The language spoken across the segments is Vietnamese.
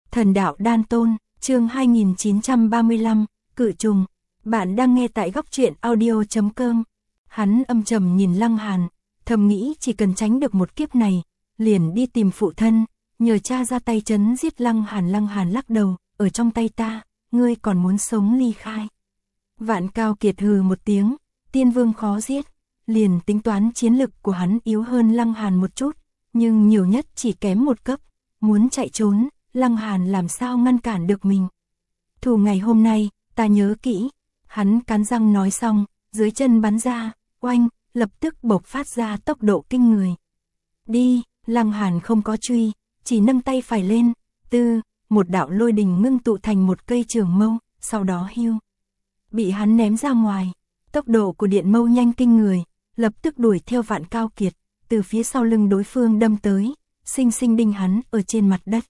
Thần đạo đan tôn, chương 2935, cự trùng. Bạn đang nghe tại góc truyện audio.com. Hắn âm trầm nhìn Lăng Hàn, thầm nghĩ chỉ cần tránh được một kiếp này, liền đi tìm phụ thân, nhờ cha ra tay trấn giết Lăng Hàn. Lăng Hàn lắc đầu, ở trong tay ta, ngươi còn muốn sống ly khai. Vạn Cao Kiệt hừ một tiếng, Tiên Vương khó giết, liền tính toán chiến lực của hắn yếu hơn Lăng Hàn một chút, nhưng nhiều nhất chỉ kém một cấp, muốn chạy trốn, Lăng Hàn làm sao ngăn cản được mình. Thù ngày hôm nay, ta nhớ kỹ, hắn cắn răng nói xong, dưới chân bắn ra, oanh, lập tức bộc phát ra tốc độ kinh người. Đi, Lăng Hàn không có truy, chỉ nâng tay phải lên, một đạo lôi đình ngưng tụ thành một cây trường mâu, sau đó hưu. Bị hắn ném ra ngoài, tốc độ của điện mâu nhanh kinh người, lập tức đuổi theo Vạn Cao Kiệt, từ phía sau lưng đối phương đâm tới, sinh sinh đinh hắn ở trên mặt đất.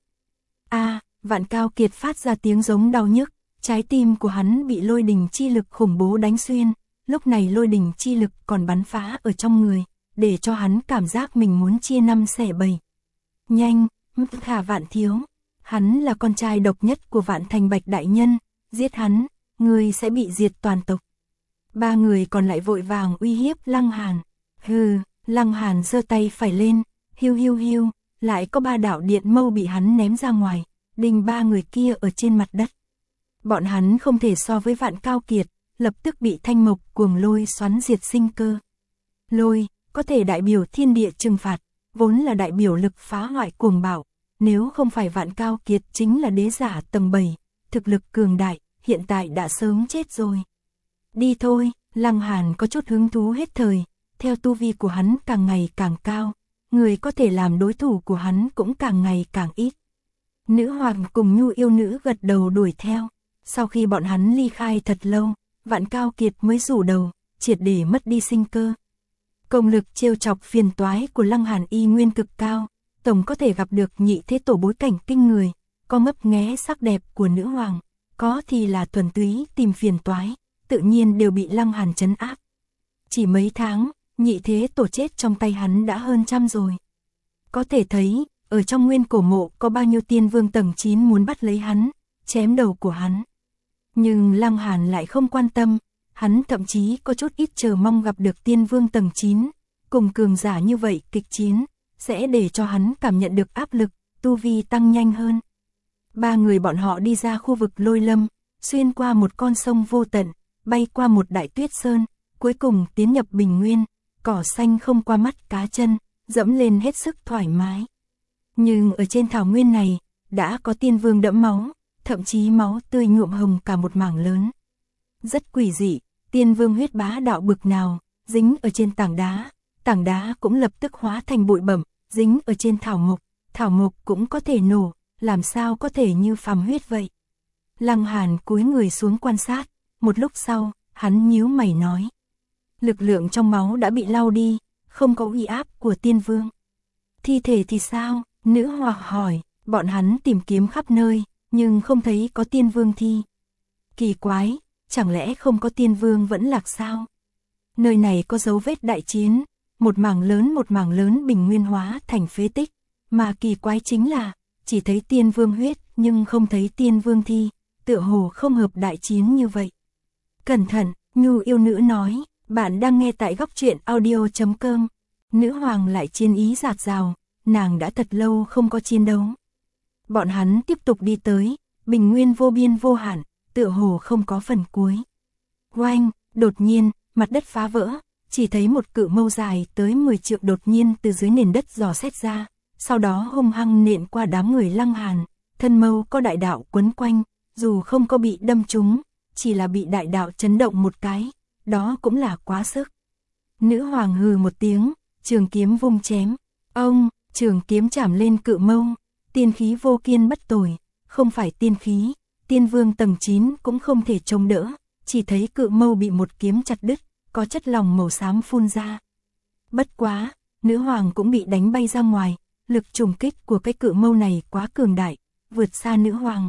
Vạn Cao Kiệt phát ra tiếng giống đau nhức, trái tim của hắn bị lôi đình chi lực khủng bố đánh xuyên, lúc này lôi đình chi lực còn bắn phá ở trong người, để cho hắn cảm giác mình muốn chia năm xẻ bảy. Nhanh, Khả Vạn thiếu, hắn là con trai độc nhất của Vạn Thành Bạch đại nhân, giết hắn, người sẽ bị diệt toàn tộc. Ba người còn lại vội vàng uy hiếp Lăng Hàn. Lăng Hàn giơ tay phải lên, hiu, lại có ba đạo điện mâu bị hắn ném ra ngoài, đinh ba người kia ở trên mặt đất. Bọn hắn không thể so với Vạn Cao Kiệt, lập tức bị thanh mộc cuồng lôi xoắn diệt sinh cơ. Lôi, có thể đại biểu thiên địa trừng phạt, vốn là đại biểu lực phá hoại cuồng bạo, nếu không phải Vạn Cao Kiệt chính là đế giả tầng 7, thực lực cường đại, hiện tại đã sớm chết rồi. Đi thôi, Lăng Hàn có chút hứng thú hết thời, theo tu vi của hắn càng ngày càng cao, người có thể làm đối thủ của hắn cũng càng ngày càng ít. Nữ hoàng cùng Nhu yêu nữ gật đầu đuổi theo, sau khi bọn hắn ly khai thật lâu, Vạn Cao Kiệt mới rủ đầu, triệt để mất đi sinh cơ. Công lực trêu chọc phiền toái của Lăng Hàn y nguyên cực cao, tổng có thể gặp được nhị thế tổ bối cảnh kinh người, có ngấp nghé sắc đẹp của nữ hoàng, có thì là thuần túy tìm phiền toái, tự nhiên đều bị Lăng Hàn trấn áp. Chỉ mấy tháng, nhị thế tổ chết trong tay hắn đã hơn 100 rồi. Có thể thấy, ở trong nguyên cổ mộ có bao nhiêu tiên vương tầng 9 muốn bắt lấy hắn, chém đầu của hắn. Nhưng Lăng Hàn lại không quan tâm, hắn thậm chí có chút ít chờ mong gặp được tiên vương tầng 9, cùng cường giả như vậy kịch chiến, sẽ để cho hắn cảm nhận được áp lực, tu vi tăng nhanh hơn. Ba người bọn họ đi ra khu vực Lôi Lâm, xuyên qua một con sông vô tận, bay qua một đại tuyết sơn, cuối cùng tiến nhập bình nguyên, cỏ xanh không qua mắt cá chân, dẫm lên hết sức thoải mái. Nhưng ở trên thảo nguyên này, đã có tiên vương đẫm máu, thậm chí máu tươi nhuộm hồng cả một mảng lớn. Rất quỷ dị, tiên vương huyết bá đạo bực nào, dính ở trên tảng đá cũng lập tức hóa thành bụi bẩm, dính ở trên thảo mộc cũng có thể nổ, làm sao có thể như phàm huyết vậy. Lăng Hàn cúi người xuống quan sát, một lúc sau, hắn nhíu mày nói. Lực lượng trong máu đã bị lau đi, không có uy áp của tiên vương. Thi thể thì sao? Nữ hoàng hỏi, bọn hắn tìm kiếm khắp nơi, nhưng không thấy có tiên vương thi. Kỳ quái, chẳng lẽ không có tiên vương vẫn lạc sao? Nơi này có dấu vết đại chiến, một mảng lớn bình nguyên hóa thành phế tích, mà kỳ quái chính là, chỉ thấy tiên vương huyết nhưng không thấy tiên vương thi, tựa hồ không hợp đại chiến như vậy. Cẩn thận, Nhu yêu nữ nói, bạn đang nghe tại góc truyện audio.com. Nữ hoàng lại chiến ý dạt dào, nàng đã thật lâu không có chiến đấu. Bọn hắn tiếp tục đi tới, bình nguyên vô biên vô hạn, tựa hồ không có phần cuối. Oanh, đột nhiên, mặt đất phá vỡ, chỉ thấy một cự mâu dài tới 10 trượng đột nhiên từ dưới nền đất dò xét ra, sau đó hung hăng nện qua đám người Lăng Hàn, thân mâu có đại đạo quấn quanh, dù không có bị đâm trúng, chỉ là bị đại đạo chấn động một cái, đó cũng là quá sức. Nữ hoàng hừ một tiếng, trường kiếm vung chém, trường kiếm chảm lên cự mâu, tiên khí vô kiên bất tồi, không phải tiên khí, tiên vương tầng 9 cũng không thể chống đỡ, chỉ thấy cự mâu bị một kiếm chặt đứt, có chất lỏng màu xám phun ra. Bất quá, nữ hoàng cũng bị đánh bay ra ngoài, lực trùng kích của cái cự mâu này quá cường đại, vượt xa nữ hoàng.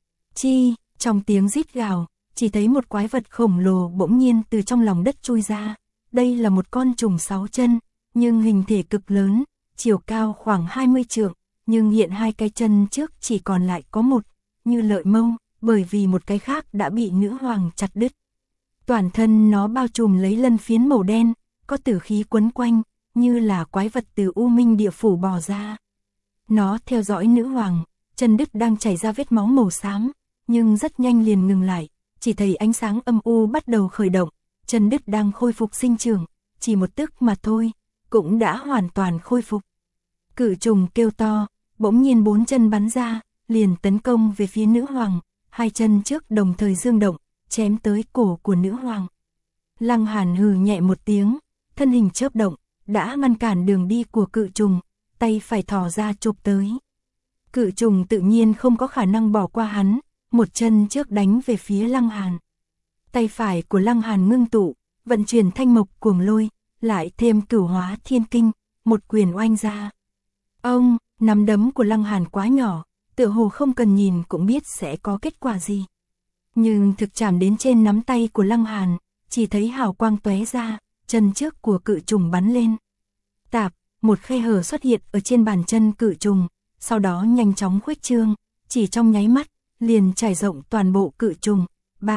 Trong tiếng rít gào, chỉ thấy một quái vật khổng lồ bỗng nhiên từ trong lòng đất chui ra. Đây là một con trùng 6 chân, nhưng hình thể cực lớn, chiều cao khoảng 20 trượng, nhưng hiện hai cái chân trước chỉ còn lại có một, như lợi mâu, bởi vì một cái khác đã bị nữ hoàng chặt đứt. Toàn thân nó bao trùm lấy lân phiến màu đen, có tử khí quấn quanh, như là quái vật từ U Minh địa phủ bò ra. Nó theo dõi nữ hoàng, chân đứt đang chảy ra vết máu màu xám, nhưng rất nhanh liền ngừng lại, chỉ thấy ánh sáng âm u bắt đầu khởi động, chân đứt đang khôi phục sinh trưởng, chỉ một tức mà thôi, cũng đã hoàn toàn khôi phục. Cự trùng kêu to, bỗng nhiên 4 chân bắn ra, liền tấn công về phía nữ hoàng, hai chân trước đồng thời dương động, chém tới cổ của nữ hoàng. Lăng Hàn hừ nhẹ một tiếng, thân hình chớp động, đã ngăn cản đường đi của cự trùng, tay phải thò ra chụp tới. Cự trùng tự nhiên không có khả năng bỏ qua hắn, một chân trước đánh về phía Lăng Hàn. Tay phải của Lăng Hàn ngưng tụ, vận chuyển thanh mộc cuồng lôi, lại thêm cửu hóa thiên kinh, một quyền oanh ra. Ông, nắm đấm của Lăng Hàn quá nhỏ, tựa hồ không cần nhìn cũng biết sẽ có kết quả gì. Nhưng thực chạm đến trên nắm tay của Lăng Hàn, chỉ thấy hào quang tóe ra, chân trước của cự trùng bắn lên. Tạp, một khe hở xuất hiện ở trên bàn chân cự trùng, sau đó nhanh chóng khuếch trương, chỉ trong nháy mắt, liền trải rộng toàn bộ cự trùng.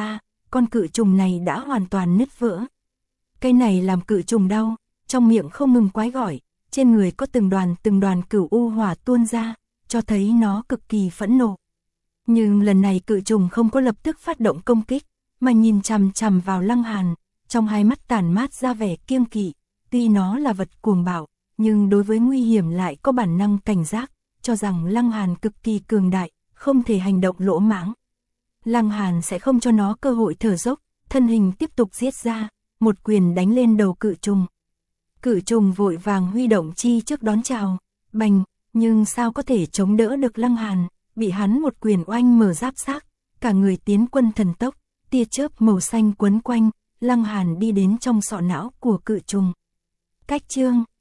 Con cự trùng này đã hoàn toàn nứt vỡ. Cái này làm cự trùng đau, trong miệng không ngừng quái gọi, trên người có từng đoàn cửu u hỏa tuôn ra, cho thấy nó cực kỳ phẫn nộ. Nhưng lần này cự trùng không có lập tức phát động công kích, mà nhìn chằm chằm vào Lăng Hàn, trong hai mắt tản mát ra vẻ kiêng kỵ, tuy nó là vật cuồng bạo, nhưng đối với nguy hiểm lại có bản năng cảnh giác, cho rằng Lăng Hàn cực kỳ cường đại, không thể hành động lỗ mãng. Lăng Hàn sẽ không cho nó cơ hội thở dốc, thân hình tiếp tục giết ra, một quyền đánh lên đầu cự trùng. Cự trùng vội vàng huy động chi trước đón chào, bành, nhưng sao có thể chống đỡ được Lăng Hàn, bị hắn một quyền oanh mở giáp xác, cả người tiến quân thần tốc, tia chớp màu xanh quấn quanh, Lăng Hàn đi đến trong sọ não của cự trùng. Cách chương